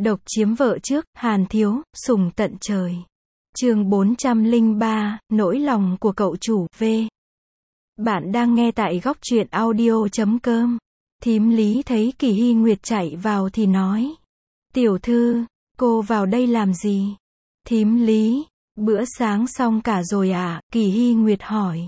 Độc chiếm vợ trước, Hàn Thiếu, sủng tận trời. Chương 403, nỗi lòng của cậu chủ, V. Bạn đang nghe tại góc truyện audio.com. Thím Lý thấy Kỳ Hy Nguyệt chạy vào thì nói. Tiểu thư, cô vào đây làm gì? Thím Lý, bữa sáng xong cả rồi à? Kỳ Hy Nguyệt hỏi.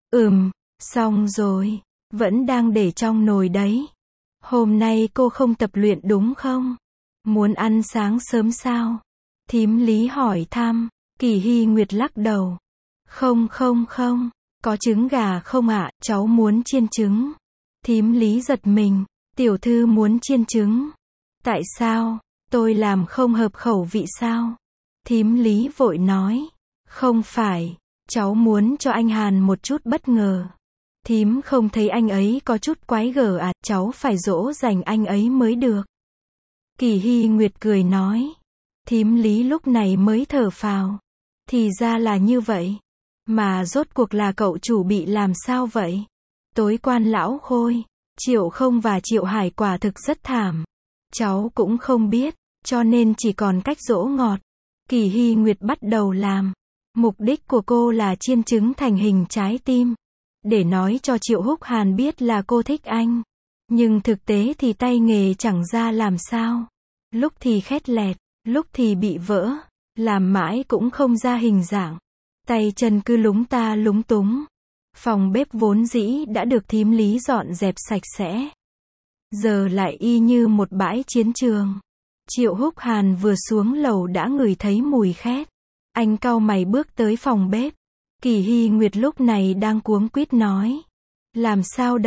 Xong rồi, vẫn đang để trong nồi đấy. Hôm nay cô không tập luyện đúng không? Muốn ăn sáng sớm sao? Thím Lý hỏi thăm. Kỳ Hy Nguyệt lắc đầu. Không, có trứng gà không ạ? Cháu muốn chiên trứng. Thím Lý giật mình. Tiểu thư muốn chiên trứng. Tại sao? Tôi làm không hợp khẩu vị sao? Thím Lý vội nói. Không phải, cháu muốn cho anh Hàn một chút bất ngờ. Thím không thấy anh ấy có chút quái gở à? Cháu phải dỗ dành anh ấy mới được. Kỳ Hy Nguyệt cười nói. Thím Lý lúc này mới thở phào. Thì ra là như vậy. Mà rốt cuộc là cậu chủ bị làm sao vậy? Tối quan lão Khôi, Triệu Không và Triệu Hải quả thực rất thảm. Cháu cũng không biết, cho nên chỉ còn cách dỗ ngọt. Kỳ Hy Nguyệt bắt đầu làm. Mục đích của cô là chiên trứng thành hình trái tim. Để nói cho Triệu Húc Hàn biết là cô thích anh. Nhưng thực tế thì tay nghề chẳng ra làm sao. Lúc thì khét lẹt, lúc thì bị vỡ. Làm mãi cũng không ra hình dạng. Tay chân cứ lúng ta lúng túng. Phòng bếp vốn dĩ đã được thím Lý dọn dẹp sạch sẽ. Giờ lại y như một bãi chiến trường. Triệu Húc Hàn vừa xuống lầu đã ngửi thấy mùi khét. Anh cau mày bước tới phòng bếp. Kỳ Hy Nguyệt lúc này đang cuống quýt nói. Làm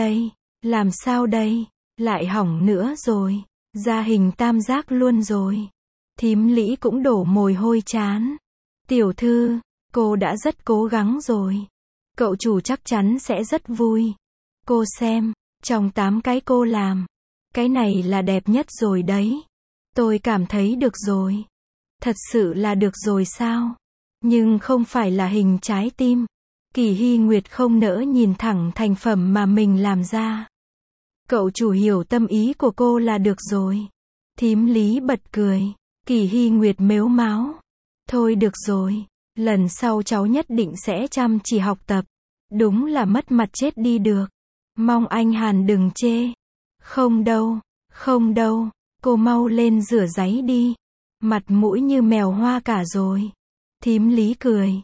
sao đây? Lại hỏng nữa rồi. Ra hình tam giác luôn rồi. Thím Lý cũng đổ mồ hôi chán. Tiểu thư, cô đã rất cố gắng rồi. Cậu chủ chắc chắn sẽ rất vui. Cô xem, trong 8 cái cô làm, cái này là đẹp nhất rồi đấy. Tôi cảm thấy được rồi. Thật sự là được rồi sao? Nhưng không phải là hình trái tim. Kỳ Hy Nguyệt không nỡ nhìn thẳng thành phẩm mà mình làm ra. Cậu chủ hiểu tâm ý của cô là được rồi. Thím Lý bật cười. Kỳ Hy Nguyệt mếu máo. Thôi được rồi, lần sau cháu nhất định sẽ chăm chỉ học tập. Đúng là mất mặt chết đi được. Mong anh Hàn đừng chê. Không đâu, cô mau lên rửa ráy đi. Mặt mũi như mèo hoa cả rồi. Thím Lý cười.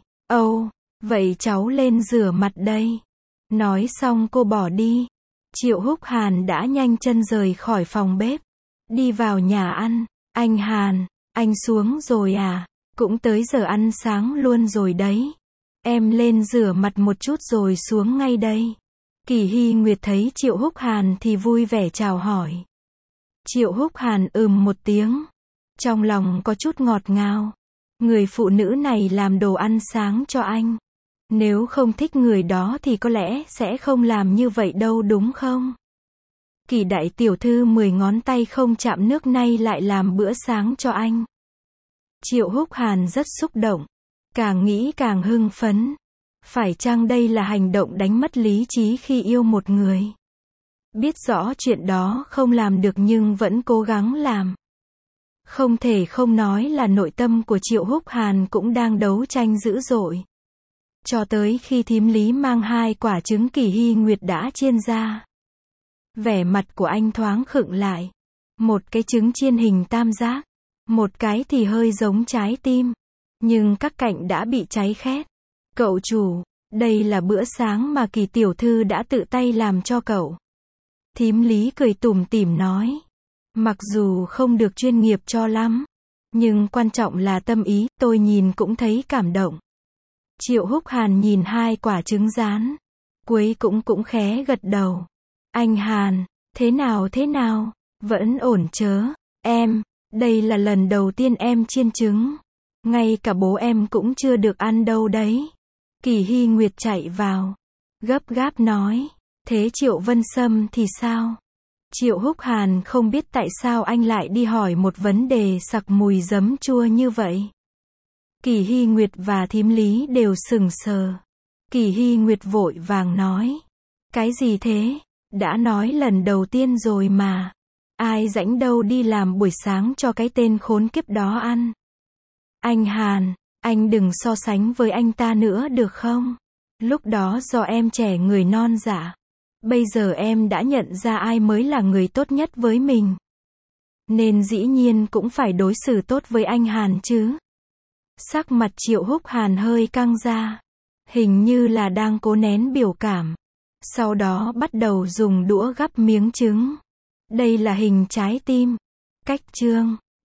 Vậy cháu lên rửa mặt đây. Nói xong cô bỏ đi. Triệu Húc Hàn đã nhanh chân rời khỏi phòng bếp. Đi vào nhà ăn. Anh Hàn, anh xuống rồi à? Cũng tới giờ ăn sáng luôn rồi đấy. Em lên rửa mặt một chút rồi xuống ngay đây. Kỳ Hy Nguyệt thấy Triệu Húc Hàn thì vui vẻ chào hỏi. Triệu Húc Hàn một tiếng. Trong lòng có chút ngọt ngào. Người phụ nữ này làm đồ ăn sáng cho anh. Nếu không thích người đó thì có lẽ sẽ không làm như vậy đâu đúng không? Kỳ đại tiểu thư 10 ngón tay không chạm nước nay lại làm bữa sáng cho anh. Triệu Húc Hàn rất xúc động. Càng nghĩ càng hưng phấn. Phải chăng đây là hành động đánh mất lý trí khi yêu một người? Biết rõ chuyện đó không làm được nhưng vẫn cố gắng làm. Không thể không nói là nội tâm của Triệu Húc Hàn cũng đang đấu tranh dữ dội. Cho tới khi thím Lý mang 2 quả trứng Kỳ Hy Nguyệt đã chiên ra. Vẻ mặt của anh thoáng khựng lại. Một cái trứng chiên hình tam giác. Một cái thì hơi giống trái tim. Nhưng các cạnh đã bị cháy khét. Cậu chủ, đây là bữa sáng mà Kỳ tiểu thư đã tự tay làm cho cậu. Thím Lý cười tủm tỉm nói. Mặc dù không được chuyên nghiệp cho lắm. Nhưng quan trọng là tâm ý, tôi nhìn cũng thấy cảm động. Triệu Húc Hàn nhìn 2 quả trứng rán. Cuối cũng khé gật đầu. Anh Hàn, thế nào? Vẫn ổn chớ? Em, đây là lần đầu tiên em chiên trứng. Ngay cả bố em cũng chưa được ăn đâu đấy. Kỳ Hy Nguyệt chạy vào. Gấp gáp nói. Thế Triệu Vân Sâm thì sao? Triệu Húc Hàn không biết tại sao anh lại đi hỏi một vấn đề sặc mùi giấm chua như vậy. Kỳ Hy Nguyệt và thím Lý đều sững sờ. Kỳ Hy Nguyệt vội vàng nói. Cái gì thế? Đã nói lần đầu tiên rồi mà. Ai rảnh đâu đi làm buổi sáng cho cái tên khốn kiếp đó ăn. Anh Hàn, anh đừng so sánh với anh ta nữa được không? Lúc đó do em trẻ người non dạ. Bây giờ em đã nhận ra ai mới là người tốt nhất với mình. Nên dĩ nhiên cũng phải đối xử tốt với anh Hàn chứ. Sắc mặt Triệu Húc Hàn hơi căng ra. Hình như là đang cố nén biểu cảm. Sau đó bắt đầu dùng đũa gắp miếng trứng. Đây là hình trái tim. Cách chương